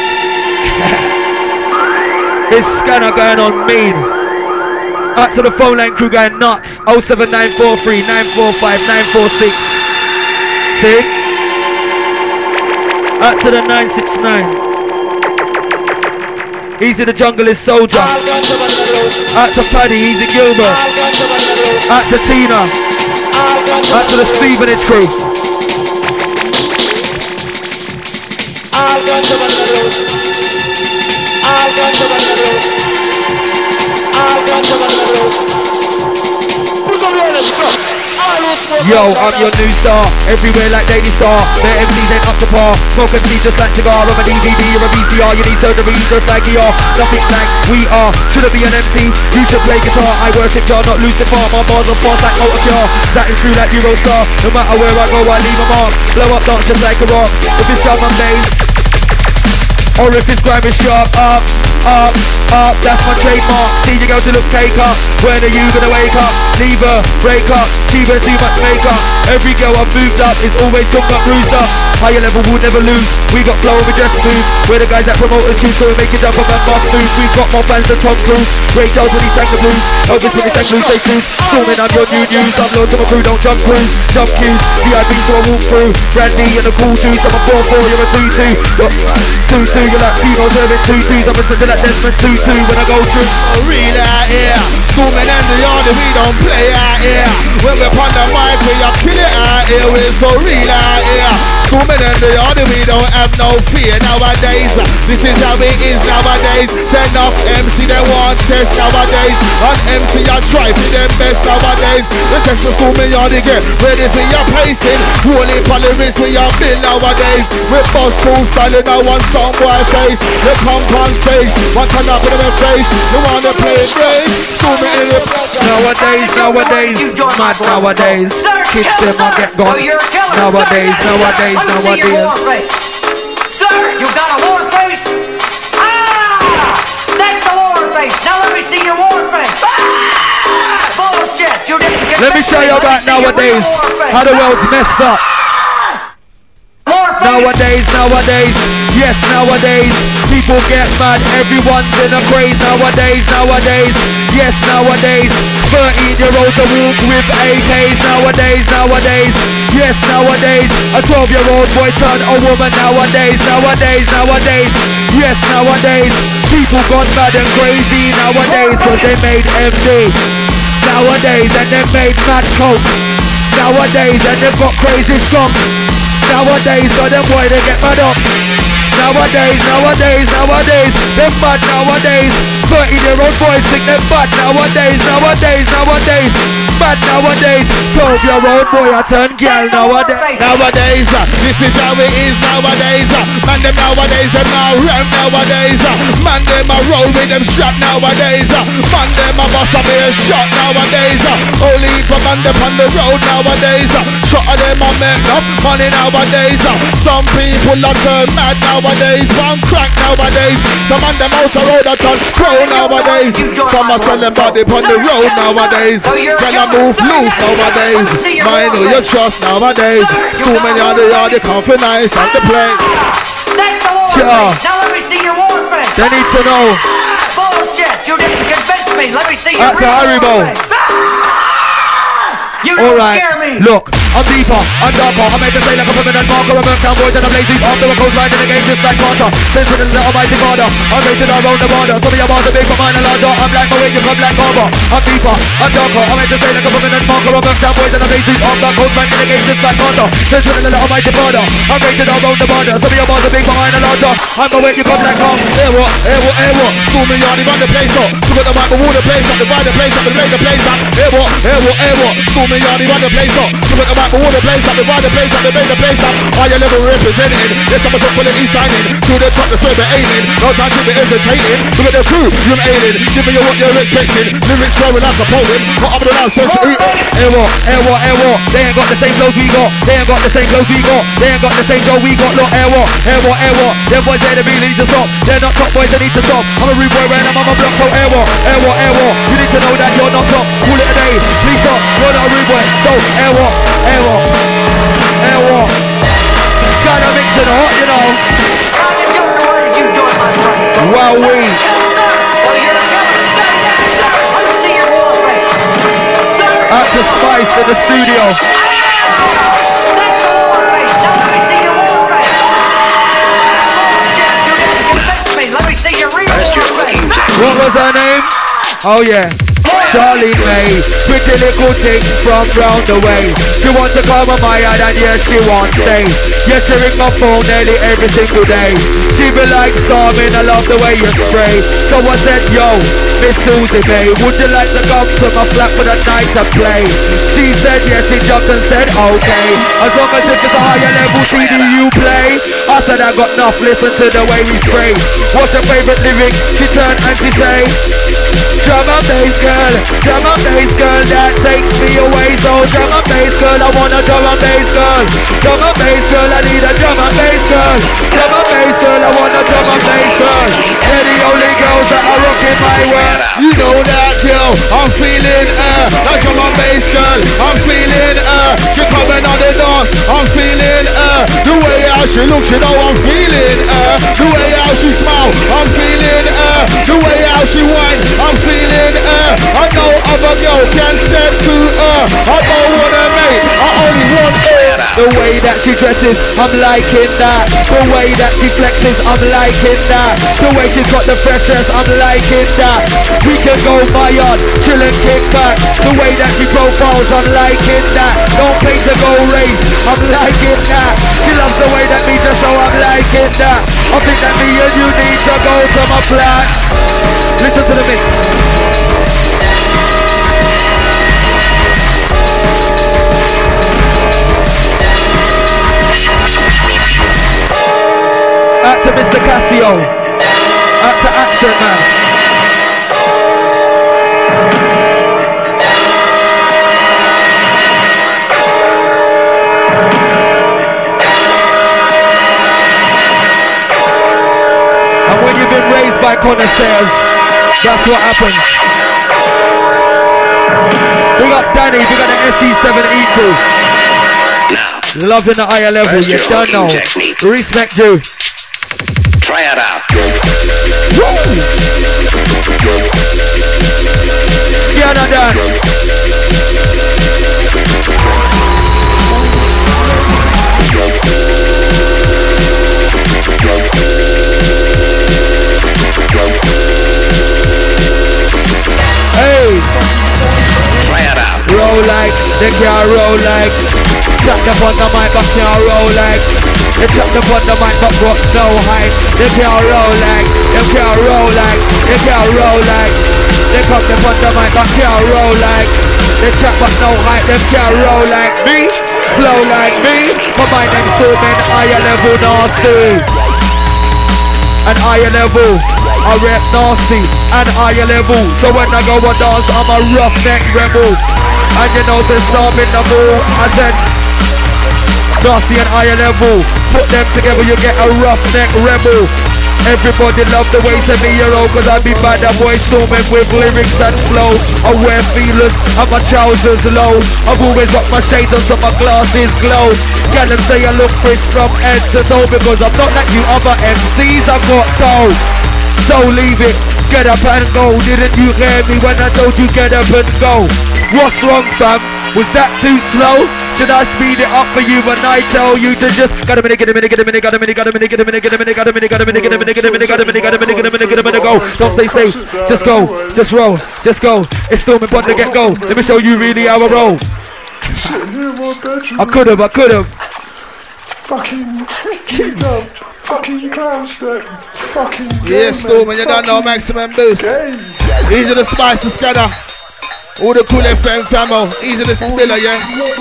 It's Scanner going on mean. Out to the phone line crew going nuts. 07943 945 946. See? Out to the 969. Easy the Jungle is Soldier. Out to Paddy, Easy Gilbert. Out to Tina. Out to the Stevenage crew. Yo, I'm your new star, everywhere like Daily Star. Their MCs ain't up to par. Smoke and see just like cigar. I'm a DVD or a VCR. You need surgery just like you are. Nothing like we are. Shouldn't be an MC, you should play guitar. I worship Jah, not Lucifer. My bars are fast like Motor Car. That is true like Eurostar. No matter where I go, I leave a mark. Blow up dance just like a rock. If it's drum and bass, or if it's grime is sharp. Up, that's my trademark. See you go to look take up. When are you gonna wake up? Leave her, break up. She wears too much makeup. Every girl I've moved up is always took up, bruised up. Higher level will never lose. We got flow and we just move. We're the guys that promote us too, so we make it jump up and bust moves. We've got more fans than Tom Cruise. Ray Charles when he sang the blues. Elvis when he sang blues, they cruise. Storming, I'm your new news. I'm low to my crew, don't jump crews. Jump queues, VIP so I walk through. Brandy and a cool juice. I'm a 4-4, you're a 3-2. 2-2, you're like female serving 2-2s. I'm a sister like Desmond 2-2 when I go through. Real out here, zooming in the yard, we don't play out here. When we're on the mic, we are killing out here. We're so real out here. Zooming in the yard, we don't have no fear nowadays. This is how it is nowadays. Send off MC, they want test nowadays. On MC, I try for them best nowadays. The test is zooming yard again. Ready for your placing. Rolling for the wrist, we are big nowadays. With boss cool styling, I want some boy face. You come on stage, one turn up with my face. You wanna play brave? Zooming in the Nowadays, mad nowadays. Kids them I get gone. Nowadays. Sir, you got a war face? Ah! That's the war face. Now let me see your war face. Ah! Bullshit. You didn't get Let me show you about nowadays. How the world's messed up. Nowadays, yes, nowadays, people get mad, everyone's in a craze. Nowadays, yes, nowadays, 13-year-olds that walk with AKs. Nowadays, yes, nowadays, a 12-year-old boy turn a woman. Nowadays, yes, nowadays, people gone mad and crazy. Nowadays, cause they made MD. Nowadays, and they made mad coke. Nowadays, and they've got crazy skunk. Nowadays, so them boy they get mad up. Nowadays, them mad nowadays. 30-year-old boys think they're bad nowadays. Bad nowadays. 12-year-old boy I turn girl nowadays. Nowadays, this is how it is nowadays. Man them nowadays, them now rap nowadays. Man them a roll with them strap nowadays. Man them a bust up a shot nowadays. Only for man them on the road nowadays. Shot of them a make up money nowadays. Some people are turn mad nowadays. One crack nowadays. Some man them out the road a turn pro nowadays. Some are selling body on the road nowadays. Can I move loose nowadays? Mind who you trust nowadays. Too many on the yard, they can't feel nice at the place. That's the war face. Now let me see your war face. They need to know. Bullshit. You didn't convince me. Let me see your That's real Haribo. war face. You don't scare me. Look, I'm deeper, I'm darker. I made the say like a permanent marker. I'm a town boys and I'm lazy. After a coast line in the game just like Carter. Central in the almighty border. I'm rated around the border. Some of your bars are big but mine are larger. I'm like my way, you come like Carver. I'm deeper, I'm darker. I made the say like a permanent marker. I'm a town boys and I'm lazy. After a coast line in the game just like Carter. Central in the almighty border. I'm rated around the border. Some of your bars are big but mine are larger. I'm my way, you come like Carver. Hey what? School me yard, run the place up. Look at the mic, water place up, divide the place up, and lay the place up. Hey what? School me yard, run the place up. Look at the mic, water place up, divide the place up, and lay the place up. All your level representing. Yes, I'm a top quality signing. To the top, the server aiming. No time to be entertaining. Look at the crew, you're aiming. Give me what you're expecting. Lyrics flowing like a poem. Not up and down, social. Hey what? They ain't got the same clothes we got. They ain't got the same clothes we got. They ain't got the same dough we got. Look, hey what? Them boys there to really need to stop. They're not top boys, they need to stop. I'm a rude boy when I'm on my block. So hey what? You need to know that you're not top. Call it a day. Please stop. You're not a rude boy. So hey what? Gotta mix it up, you know. Wow, we. At the Spice in the studio. What was her name? Oh yeah. Charlie May, pretty little thing from round the way. She wants to call my Maya and yes she wants stay. Yes she ring my phone nearly every single day. She be like Stormin, I love the way you spray. So I said yo, Miss Susie May, would you like to come to my flat for the night to play? She said yes, she jumped and said okay. As long as it's a higher level CD you play. I said I got enough, listen to the way we spray. What's your favorite lyric? She turned and she say, drum and bass girl, that takes me away. So drum and bass girl, I want a drum and bass girl. Drum and bass girl, I need a drum and bass girl. Drum and bass girl, I want a drum and bass girl. They're the only girls that are rocking my world. You know that girl, I'm feeling that drum and bass girl. I'm feeling she coming on the dance. I'm feeling the way how she looks, you know I'm feeling the way how she smile. I'm feeling the way how she whine. I'm feeling I know other girl can step to I don't wanna mate, I only want the way that she dresses, I'm liking that. The way that she flexes, I'm liking that. The way she's got the fresh dress, I'm liking that. We can go my yard, chill and kick back. The way that she profiles, I'm liking that. Don't pay to go race, I'm liking that. She loves the way that me just so I'm liking that. I think that me and you need to go to my flat. Listen to the mix. Out to Mr. Casio. Out to Action Man. And when you've been raised by connoisseurs, that's what happens. We got Danny, we got the SE7E crew. Loving the higher level, you don't know. Respect you. Try it out. Scanner done. Hey. Try it out. Roll like, they can't roll like. Tap them on the mic, I can't roll like. They chop them on the mic, but got no height. They can't roll like, they can't roll like, they can't roll like. They come them on the mic, but can't roll like. They chop but no height, they can't roll like me. Flow like me. My mind and soul, man, higher level nasty. And higher level, I rap nasty and higher level. So when I go and dance, I'm a roughneck rebel. And you know the storm in the ball. I said nasty and higher level. Put them together, you get a roughneck rebel. Everybody love the way to me, cause I be bad that boy storming with lyrics and flow. I wear feelers and my trousers low. I've always got my shades on so my glasses glow. Get them say I look fresh from head to toe, because I'm not like you other MCs, I've got dough. So leave it, get up and go. Didn't you hear me when I told you get up and go? What's wrong, fam? Was that too slow? Should I speed it up for you when I tell you to just got a minute, get a minute, get a minute, got a minute, get a minute, get a minute, get a minute, got a minute, get a minute, get a minute, get a minute, get a minute, get a minute, get a minute, go. Don't say safe, just go, just roll, just go. It's storming on the get go. Let me show you really how I roll. I could have. Fucking kingdom, fucking clown step, fucking yeah, Storm, you don't know maximum boost. These are the spice to scatter. All the cool FM famo, easy the spiller, yeah.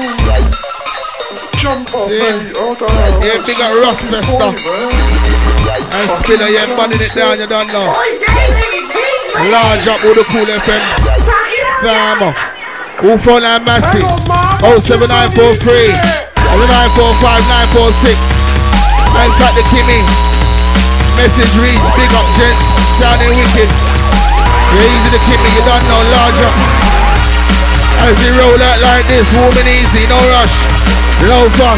Jump up, yeah. Mate. Oh, no. Yeah, big up Ross Fester. And spiller, yeah, bunning it down, you don't know. Large up all the cool FM famo. All front line massive. 07943 945 946. And cut the Kimmy. Message reads, big up gent, sounding wicked. Yeah, easy the Kimmy, you don't know, large up. As we roll out like this, warm and easy, no rush, no fuss.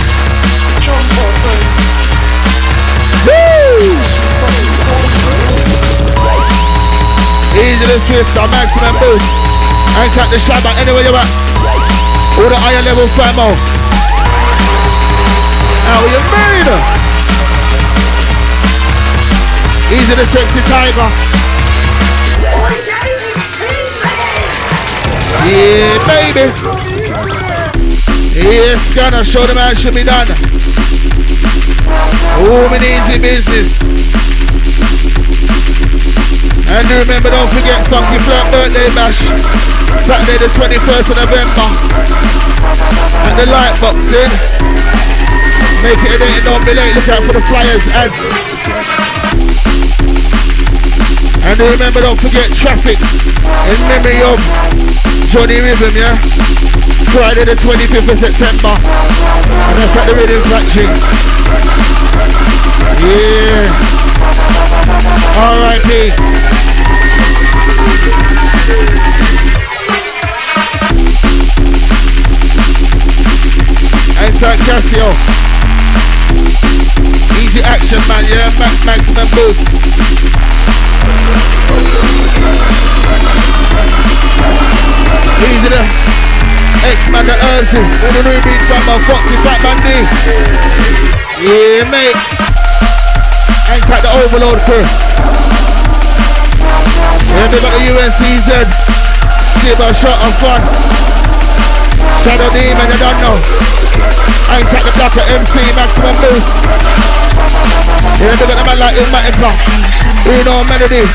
Woo! Easy the swift, our maximum boost. And cut the shabba anywhere you're at. All the higher level famo. How you made it? Easy the sexy tiger. Yeah, baby. Yes, gonna show them how it should be done. Home and easy business. And remember, don't forget Funky Flirt birthday bash. Saturday the 21st of November. And the light box in. Make it a day, don't be late. Look out for the flyers. And remember, don't forget Traffic in memory of Johnny Rhythm, yeah? Friday the 25th of September. And that's at the Rhythm Factory. Yeah. R.I.P. And St. Cassio. Easy action, man, yeah? Maximum boost. Easy the X-Man the Earthy. All the new beats from my Foxy Fat Bandy. Yeah, mate. And cut the Overload crew. Yeah, they got the UNCZ. Give a shot of fun. Shadow Demon, you don't know. And cut the Black MC, maximum boost. Yeah, they got the man like Ilmatic Block. Uno Melody.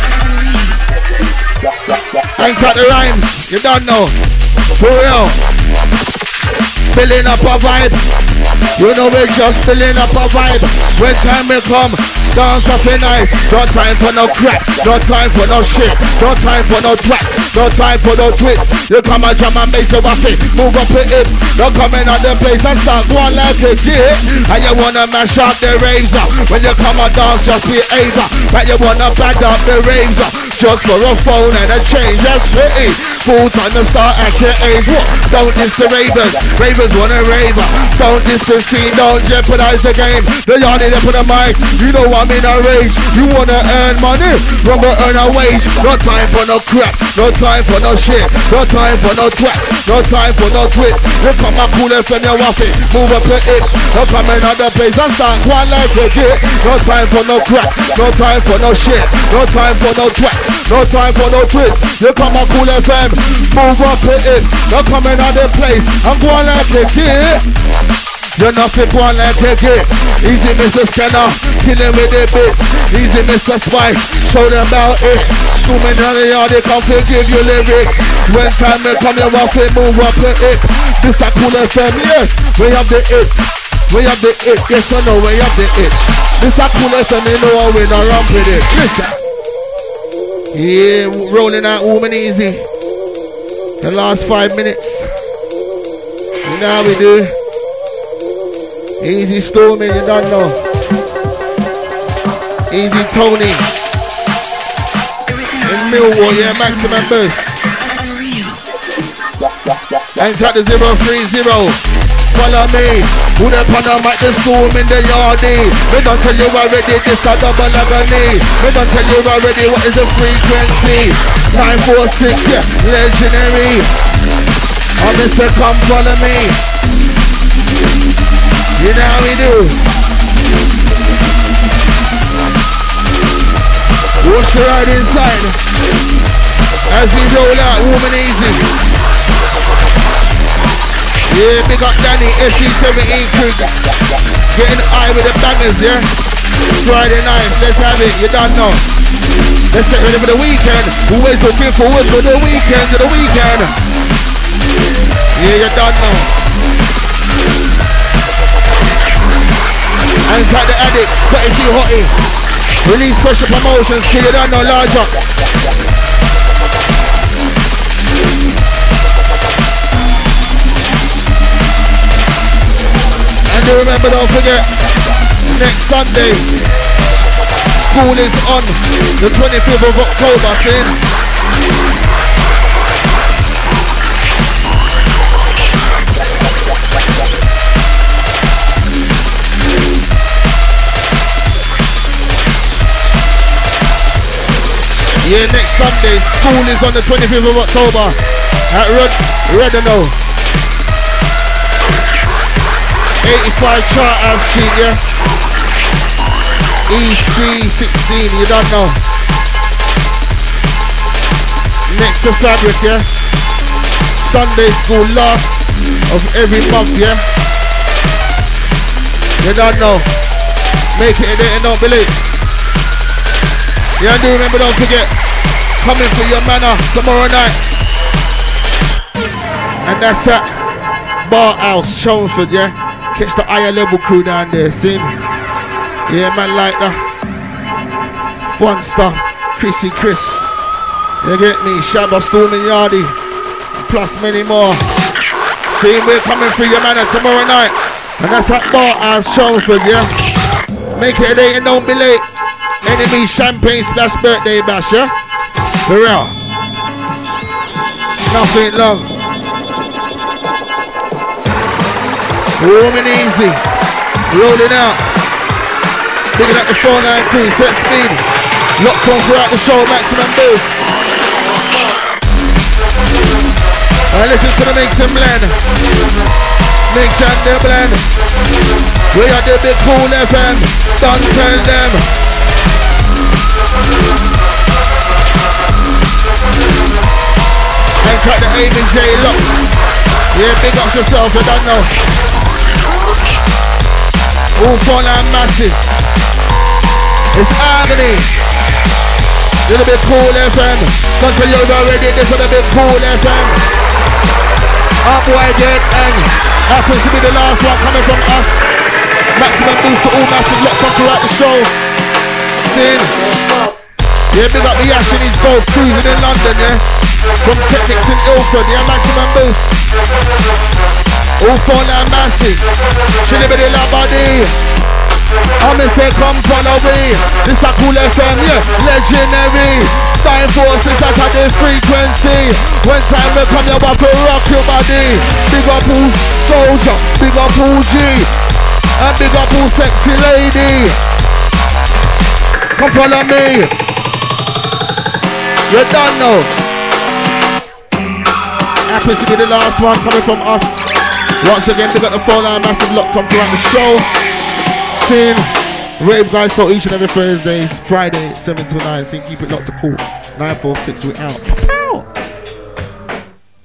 And cut the rhymes, you don't know. For real. Filling up a vibe. You know we're just filling up a vibe. When time will come, dance up in night. No time for no crap, no time for no shit, no time for no twat, no time for no twist. You come and jam and make your waffle, move up the hips. Don't come in at the place and start going like a kid. And you wanna mash up the razor. When you come and dance, just be Ava. But you wanna bag up the razor. Just for a phone and a change, that's pretty. Full time to start at your age. What? Don't diss the Ravens. Ravens wanna raver. Don't diss the scene, don't jeopardize the game. The yard in for the mic. You know I'm in a rage. You wanna earn money, rather earn a wage. No time for no crap, no time for no shit, no time for no twat, no time for no twist. You come and pull it from your waffle, move up your hips. No come in other place and start one like a kid. No time for no crap, no time for no shit, no time for no twat, no time for no twist. You come and pull FM, move up your hips. No come in other place and go like a kid. You're nothing one like take it. Easy Mr. Scanner, killing with the bits. Easy Mr. Spice, show them about it. Too many on the yard, they come to give you lyrics. When time may come, you want to move up the it. This a cool FM, yes, we have the it. We have the it, yes or no, we have the it. This a cool FM, you know how we not run with it. Listen. Yeah, rolling out woman easy. The last 5 minutes. Now we do. Easy Storming, you don't know. Easy Tony. In Millwall, yeah, maximum boost. And cut the 030. Follow me. Who the pan at the storm in the yardie? Me don't tell you already, this a double agony. Me don't tell you already what is the frequency. 946, yeah, legendary. I'm Mr. Come follow me. You know how we do. Watch the ride inside as we roll out woman easy. Yeah, big up Danny, SC17 crew. Getting high with the bangers, yeah? Friday night, let's have it, you don't know. Let's get ready for the weekend. Always looking forward for the weekend, Yeah, you don't know. And got the addict, got it too hotty. Release special promotions, so you don't know larger. And remember, don't forget, next Sunday, school is on the 25th of October, see? Yeah, next Sunday, school is on the 25th of October at Redano. 85 Charthouse Street, yeah? EC16, you don't know. Next to Fabric, yeah? Sunday school, last of every month, yeah? You don't know. Make it a day and don't be late. Yeah, do remember, don't forget, coming for your manor tomorrow night. And that's at Bar House, Chelmsford, yeah? Catch the higher level crew down there, see? Yeah, man, like that. One star, Chrissy Chris. You get me? Shabba, Storming Yardie, plus many more. See, we're coming for your manor tomorrow night. And that's at Bar House, Chelmsford, yeah? Make it a day and don't be late. Enemy champagne splash birthday bash, yeah? For real. Nothing long. Woman easy. Rolling out. Picking up the 4-9 crew, set speed. Locked on throughout the show, maximum boost. Alright, listen to the mix and blend. Mix and the blend. We are the big cool FM. Don't tell them. And cut the A and J lock. Yeah, big up yourself, you don't know. All fun and massive. It's agony. Little bit cool FM. Don't tell you already, this is a bit cool FM. Up wide dead and happens to be the last one coming from us. Maximum boost to all massive locked on throughout the show. Yeah, big up the Yash and his both cruising in London, yeah? From Technics in Ilford, yeah, maximum boost. All fun and massive. Chilly with the love body. I'm gonna say come follow me. This a cool FM, yeah, legendary. Time forces that at this frequency. When time will come, you're about to rock your body. Big up who's soldier, big up who's G. And big up who's sexy lady. Come follow me. You don't know. Happens to be the last one coming from us. Once again, we got the 4-9 massive locked on throughout the show. Sin, Rave Guys, so each and every Thursday, Friday, 7 to 9. So keep it locked to cool. 946, we out.